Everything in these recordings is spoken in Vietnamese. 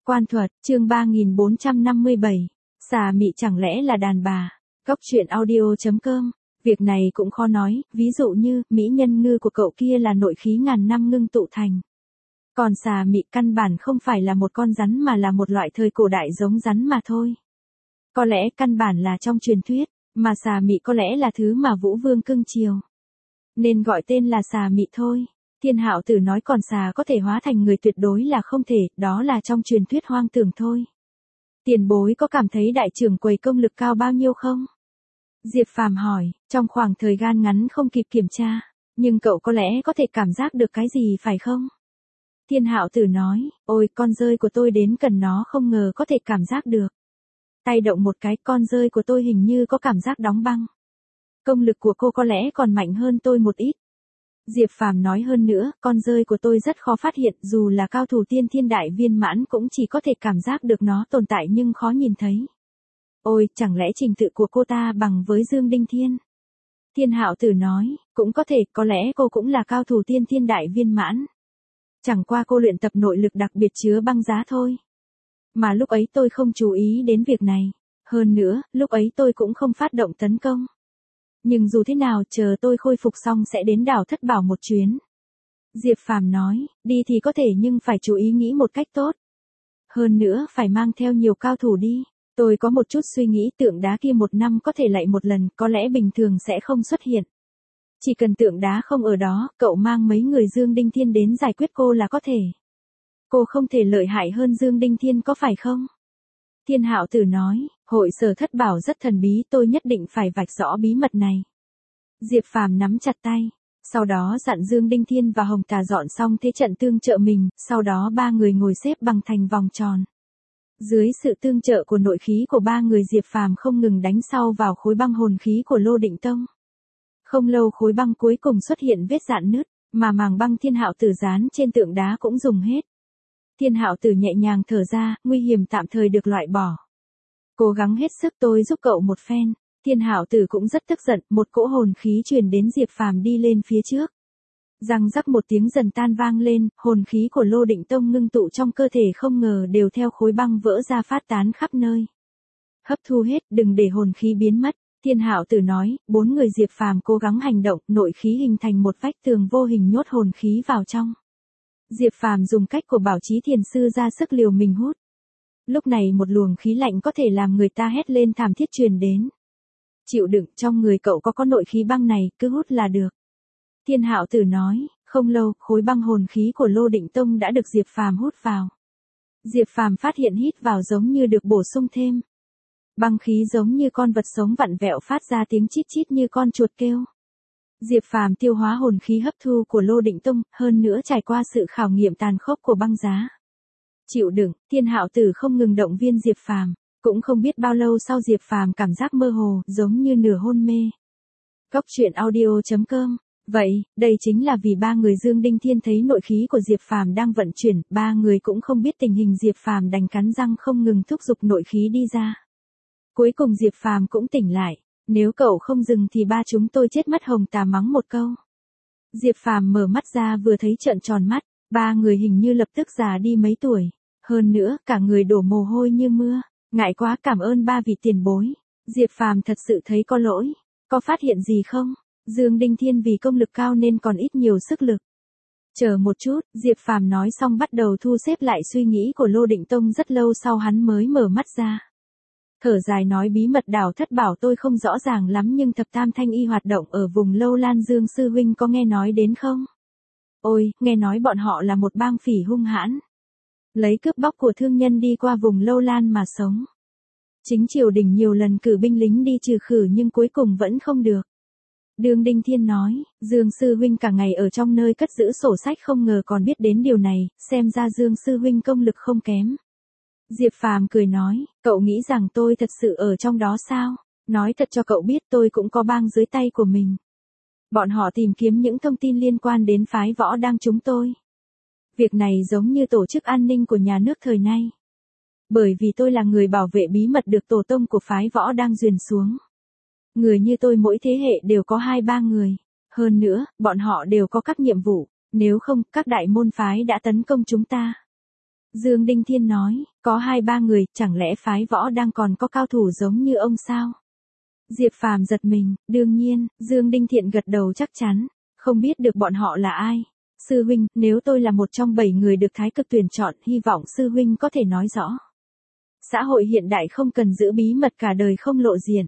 Quan thuật, chương 3457. Xà mị chẳng lẽ là đàn bà. Góc truyện audio.com. Việc này cũng khó nói, ví dụ như, mỹ nhân ngư của cậu kia là nội khí ngàn năm ngưng tụ thành. Còn xà mị căn bản không phải là một con rắn mà là một loại thời cổ đại giống rắn mà thôi. Có lẽ căn bản là trong truyền thuyết, mà xà mị có lẽ là thứ mà Vũ Vương cưng chiều. Nên gọi tên là xà mị thôi. Thiên Hạo Tử nói còn xà có thể hóa thành người tuyệt đối là không thể, đó là trong truyền thuyết hoang tưởng thôi. Tiền bối có cảm thấy đại trưởng quầy công lực cao bao nhiêu không? Diệp Phàm hỏi, trong khoảng thời gian ngắn không kịp kiểm tra, nhưng cậu có lẽ có thể cảm giác được cái gì phải không? Thiên Hạo Tử nói, ôi con rơi của tôi đến gần nó không ngờ có thể cảm giác được. Tay động một cái con rơi của tôi hình như có cảm giác đóng băng. Công lực của cô có lẽ còn mạnh hơn tôi một ít. Diệp Phàm nói hơn nữa, con rơi của tôi rất khó phát hiện, dù là cao thủ tiên thiên đại viên mãn cũng chỉ có thể cảm giác được nó tồn tại nhưng khó nhìn thấy. Ôi, chẳng lẽ trình tự của cô ta bằng với Dương Đinh Thiên? Thiên Hạo Tử nói, cũng có thể, có lẽ cô cũng là cao thủ tiên thiên đại viên mãn. Chẳng qua cô luyện tập nội lực đặc biệt chứa băng giá thôi. Mà lúc ấy tôi không chú ý đến việc này. Hơn nữa, lúc ấy tôi cũng không phát động tấn công. Nhưng dù thế nào chờ tôi khôi phục xong sẽ đến đảo Thất Bảo một chuyến. Diệp Phàm nói, đi thì có thể nhưng phải chú ý nghĩ một cách tốt. Hơn nữa phải mang theo nhiều cao thủ đi. Tôi có một chút suy nghĩ tượng đá kia một năm có thể lạy một lần, có lẽ bình thường sẽ không xuất hiện. Chỉ cần tượng đá không ở đó, cậu mang mấy người Dương Đinh Thiên đến giải quyết cô là có thể. Cô không thể lợi hại hơn Dương Đinh Thiên có phải không? Thiên Hạo Tử nói, hội sở Thất Bảo rất thần bí, tôi nhất định phải vạch rõ bí mật này. Diệp Phàm nắm chặt tay, sau đó dặn Dương Đinh Thiên và Hồng Tà dọn xong thế trận tương trợ mình, sau đó ba người ngồi xếp bằng thành vòng tròn. Dưới sự tương trợ của nội khí của ba người Diệp Phàm không ngừng đánh sau vào khối băng hồn khí của Lô Định Tông. Không lâu khối băng cuối cùng xuất hiện vết rạn nứt, mà màng băng Thiên Hạo Tử dán trên tượng đá cũng dùng hết. Thiên Hạo Tử nhẹ nhàng thở ra, nguy hiểm tạm thời được loại bỏ. Cố gắng hết sức tôi giúp cậu một phen. Thiên Hạo Tử cũng rất tức giận, một cỗ hồn khí truyền đến Diệp Phàm đi lên phía trước. Răng rắc một tiếng dần tan vang lên, hồn khí của Lô Định Tông ngưng tụ trong cơ thể không ngờ đều theo khối băng vỡ ra phát tán khắp nơi. Hấp thu hết, đừng để hồn khí biến mất. Thiên Hạo Tử nói, bốn người Diệp Phàm cố gắng hành động, nội khí hình thành một vách tường vô hình nhốt hồn khí vào trong. Diệp Phàm dùng cách của Bảo Chí Thiền sư ra sức liều mình hút. Lúc này một luồng khí lạnh có thể làm người ta hét lên thảm thiết truyền đến. Chịu đựng, trong người cậu có nội khí băng này, cứ hút là được. Thiên Hạo Tử nói, không lâu, khối băng hồn khí của Lô Định Tông đã được Diệp Phàm hút vào. Diệp Phàm phát hiện hít vào giống như được bổ sung thêm. Băng khí giống như con vật sống vặn vẹo phát ra tiếng chít chít như con chuột kêu. Diệp Phàm tiêu hóa hồn khí hấp thu của Lô Định Tông, hơn nữa trải qua sự khảo nghiệm tàn khốc của băng giá. Chịu đựng, Thiên Hạo Tử không ngừng động viên Diệp Phàm, cũng không biết bao lâu sau Diệp Phàm cảm giác mơ hồ, giống như nửa hôn mê. Góc truyện audio.com. Vậy, đây chính là vì ba người Dương Đinh Thiên thấy nội khí của Diệp Phàm đang vận chuyển, ba người cũng không biết tình hình Diệp Phàm đành cắn răng không ngừng thúc giục nội khí đi ra. Cuối cùng Diệp Phàm cũng tỉnh lại. Nếu cậu không dừng thì ba chúng tôi chết mất. Hồng Tà mắng một câu. Diệp Phàm mở mắt ra vừa thấy trợn tròn mắt, ba người hình như lập tức già đi mấy tuổi. Hơn nữa, cả người đổ mồ hôi như mưa. Ngại quá, cảm ơn ba vị tiền bối. Diệp Phàm thật sự thấy có lỗi. Có phát hiện gì không? Dương Đinh Thiên vì công lực cao nên còn ít nhiều sức lực. Chờ một chút, Diệp Phàm nói xong bắt đầu thu xếp lại suy nghĩ của Lô Định Tông, rất lâu sau hắn mới mở mắt ra. Thở dài nói bí mật đảo Thất Bảo tôi không rõ ràng lắm nhưng thập tam thanh y hoạt động ở vùng Lâu Lan, Dương sư huynh có nghe nói đến không? Ôi, nghe nói bọn họ là một bang phỉ hung hãn. Lấy cướp bóc của thương nhân đi qua vùng Lâu Lan mà sống. Chính triều đình nhiều lần cử binh lính đi trừ khử nhưng cuối cùng vẫn không được. Dương Đinh Thiên nói, Dương sư huynh cả ngày ở trong nơi cất giữ sổ sách không ngờ còn biết đến điều này, xem ra Dương sư huynh công lực không kém. Diệp Phàm cười nói, cậu nghĩ rằng tôi thật sự ở trong đó sao? Nói thật cho cậu biết tôi cũng có bang dưới tay của mình. Bọn họ tìm kiếm những thông tin liên quan đến phái võ đang chúng tôi. Việc này giống như tổ chức an ninh của nhà nước thời nay. Bởi vì tôi là người bảo vệ bí mật được tổ tông của phái võ đang truyền xuống. Người như tôi mỗi thế hệ đều có 2-3 người. Hơn nữa, bọn họ đều có các nhiệm vụ. Nếu không, các đại môn phái đã tấn công chúng ta. Dương Đinh Thiên nói, Có 2-3 người, chẳng lẽ phái võ đang còn có cao thủ giống như ông sao? Diệp Phàm giật mình, đương nhiên, Dương Đinh Thiện gật đầu chắc chắn, không biết được bọn họ là ai. Sư huynh, nếu tôi là một trong 7 người được Thái Cực tuyển chọn, hy vọng sư huynh có thể nói rõ. Xã hội hiện đại không cần giữ bí mật cả đời không lộ diện.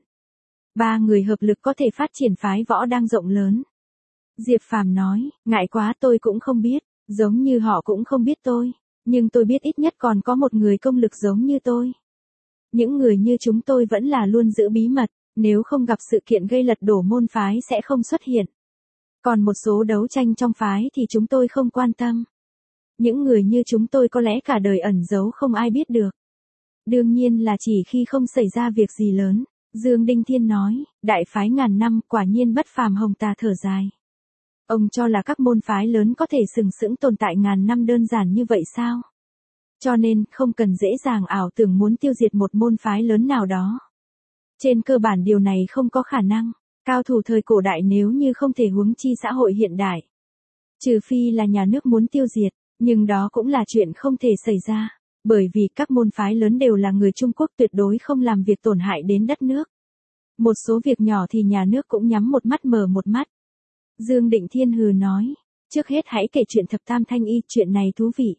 3 người hợp lực có thể phát triển phái võ đang rộng lớn. Diệp Phàm nói, ngại quá tôi cũng không biết, giống như họ cũng không biết tôi, nhưng tôi biết ít nhất còn có một người công lực giống như tôi. Những người như chúng tôi vẫn là luôn giữ bí mật, nếu không gặp sự kiện gây lật đổ môn phái sẽ không xuất hiện. Còn một số đấu tranh trong phái thì chúng tôi không quan tâm. Những người như chúng tôi có lẽ cả đời ẩn giấu không ai biết được. Đương nhiên là chỉ khi không xảy ra việc gì lớn. Dương Đinh Thiên nói, đại phái ngàn năm quả nhiên bất phàm. Hồng Tà thở dài. Ông cho là các môn phái lớn có thể sừng sững tồn tại ngàn năm đơn giản như vậy sao? Cho nên, không cần dễ dàng ảo tưởng muốn tiêu diệt một môn phái lớn nào đó. Trên cơ bản điều này không có khả năng. Cao thủ thời cổ đại nếu như không thể huống chi xã hội hiện đại. Trừ phi là nhà nước muốn tiêu diệt, nhưng đó cũng là chuyện không thể xảy ra. Bởi vì các môn phái lớn đều là người Trung Quốc tuyệt đối không làm việc tổn hại đến đất nước. Một số việc nhỏ thì nhà nước cũng nhắm một mắt mở một mắt. Dương Định Thiên hừ nói, trước hết hãy kể chuyện thập tam thanh y, chuyện này thú vị.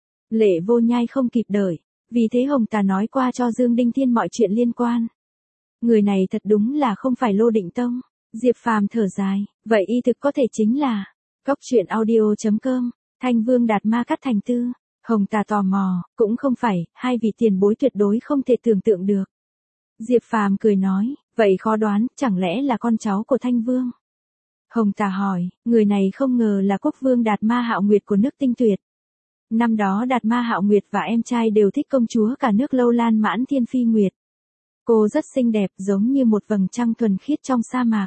Lệ Vô Nhai không kịp đợi, vì thế Hồng Tà nói qua cho Dương Đinh Thiên mọi chuyện liên quan. Người này thật đúng là không phải Lô Định Tông. Diệp Phàm thở dài, vậy y thực có thể chính là Cóc Truyện Audio.com, Thanh Vương Đạt Ma Cắt Thành Tư. Hồng Tà tò mò, cũng không phải, hai vị tiền bối tuyệt đối không thể tưởng tượng được. Diệp Phàm cười nói, vậy khó đoán, chẳng lẽ là con cháu của Thanh Vương? Hồng Tà hỏi, người này không ngờ là Quốc Vương Đạt Ma Hạo Nguyệt của nước Tinh Tuyệt. Năm đó Đạt Ma Hạo Nguyệt và em trai đều thích công chúa cả nước Lâu Lan Mãn Thiên Phi Nguyệt. Cô rất xinh đẹp giống như một vầng trăng thuần khiết trong sa mạc.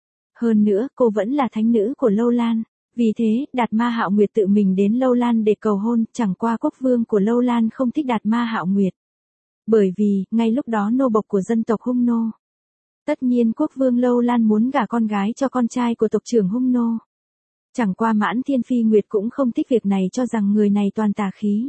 Hơn nữa, cô vẫn là thánh nữ của Lâu Lan. Vì thế, Đạt Ma Hạo Nguyệt tự mình đến Lâu Lan để cầu hôn, chẳng qua quốc vương của Lâu Lan không thích Đạt Ma Hạo Nguyệt. Bởi vì, ngay lúc đó nô bộc của dân tộc Hung Nô. Tất nhiên quốc vương Lâu Lan muốn gả con gái cho con trai của tộc trưởng Hung Nô. Chẳng qua Mãn Thiên Phi Nguyệt cũng không thích việc này, cho rằng người này toàn tà khí.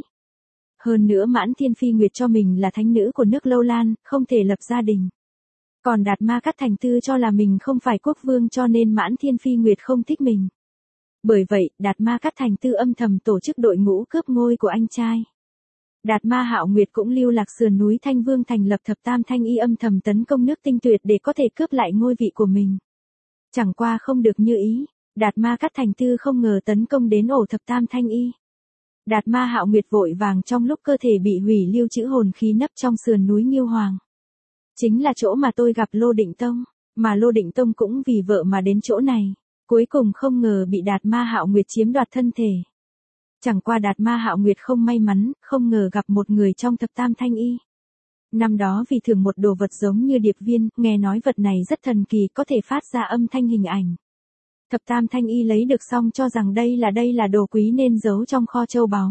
Hơn nữa Mãn Thiên Phi Nguyệt cho mình là thánh nữ của nước Lâu Lan, không thể lập gia đình. Còn Đạt Ma Cắt Thành Tư cho là mình không phải quốc vương cho nên Mãn Thiên Phi Nguyệt không thích mình. Bởi vậy, Đạt Ma Cắt Thành Tư âm thầm tổ chức đội ngũ cướp ngôi của anh trai. Đạt Ma Hạo Nguyệt cũng lưu lạc sườn núi Thanh Vương thành lập thập tam thanh y âm thầm tấn công nước Tinh Tuyệt để có thể cướp lại ngôi vị của mình. Chẳng qua không được như ý, Đạt Ma Cắt Thành Tư không ngờ tấn công đến ổ thập tam thanh y. Đạt Ma Hạo Nguyệt vội vàng trong lúc cơ thể bị hủy lưu trữ hồn khí nấp trong sườn núi Nghiêu Hoàng. Chính là chỗ mà tôi gặp Lô Định Tông, mà Lô Định Tông cũng vì vợ mà đến chỗ này. Cuối cùng không ngờ bị Đạt Ma Hạo Nguyệt chiếm đoạt thân thể. Chẳng qua Đạt Ma Hạo Nguyệt không may mắn, không ngờ gặp một người trong thập tam thanh y. Năm đó vì thưởng một đồ vật giống như điệp viên, nghe nói vật này rất thần kỳ, có thể phát ra âm thanh hình ảnh. Thập tam thanh y lấy được xong cho rằng đây là đồ quý nên giấu trong kho châu báu.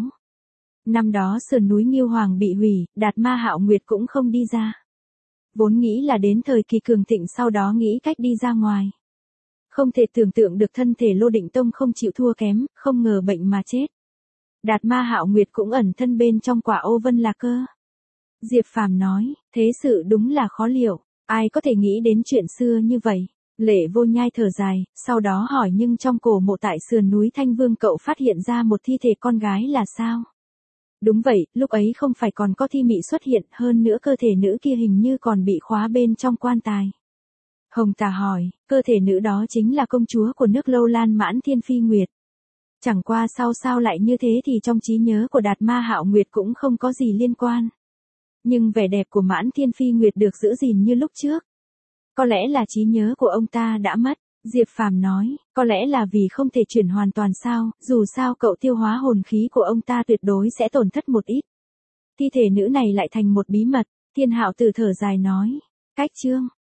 Năm đó sườn núi Nghiêu Hoàng bị hủy, Đạt Ma Hạo Nguyệt cũng không đi ra. Vốn nghĩ là đến thời kỳ cường thịnh sau đó nghĩ cách đi ra ngoài. Không thể tưởng tượng được thân thể Lô Định Tông không chịu thua kém, không ngờ bệnh mà chết. Đạt Ma Hạo Nguyệt cũng ẩn thân bên trong quả ô vân là cơ. Diệp Phàm nói, thế sự đúng là khó liệu, ai có thể nghĩ đến chuyện xưa như vậy. Lệ Vô Nhai thở dài, sau đó hỏi nhưng trong cổ mộ tại sườn núi Thanh Vương cậu phát hiện ra một thi thể con gái là sao? Đúng vậy, lúc ấy không phải còn có thi mị xuất hiện, hơn nữa cơ thể nữ kia hình như còn bị khóa bên trong quan tài. Hồng Tà hỏi, cơ thể nữ đó chính là công chúa của nước Lâu Lan Mãn Thiên Phi Nguyệt. Chẳng qua sao lại như thế thì trong trí nhớ của Đạt Ma Hạo Nguyệt cũng không có gì liên quan. Nhưng vẻ đẹp của Mãn Thiên Phi Nguyệt được giữ gìn như lúc trước. Có lẽ là trí nhớ của ông ta đã mất, Diệp Phàm nói, có lẽ là vì không thể chuyển hoàn toàn sao, dù sao cậu tiêu hóa hồn khí của ông ta tuyệt đối sẽ tổn thất một ít. Thi thể nữ này lại thành một bí mật, Thiên Hạo Tử thở dài nói, cách chương.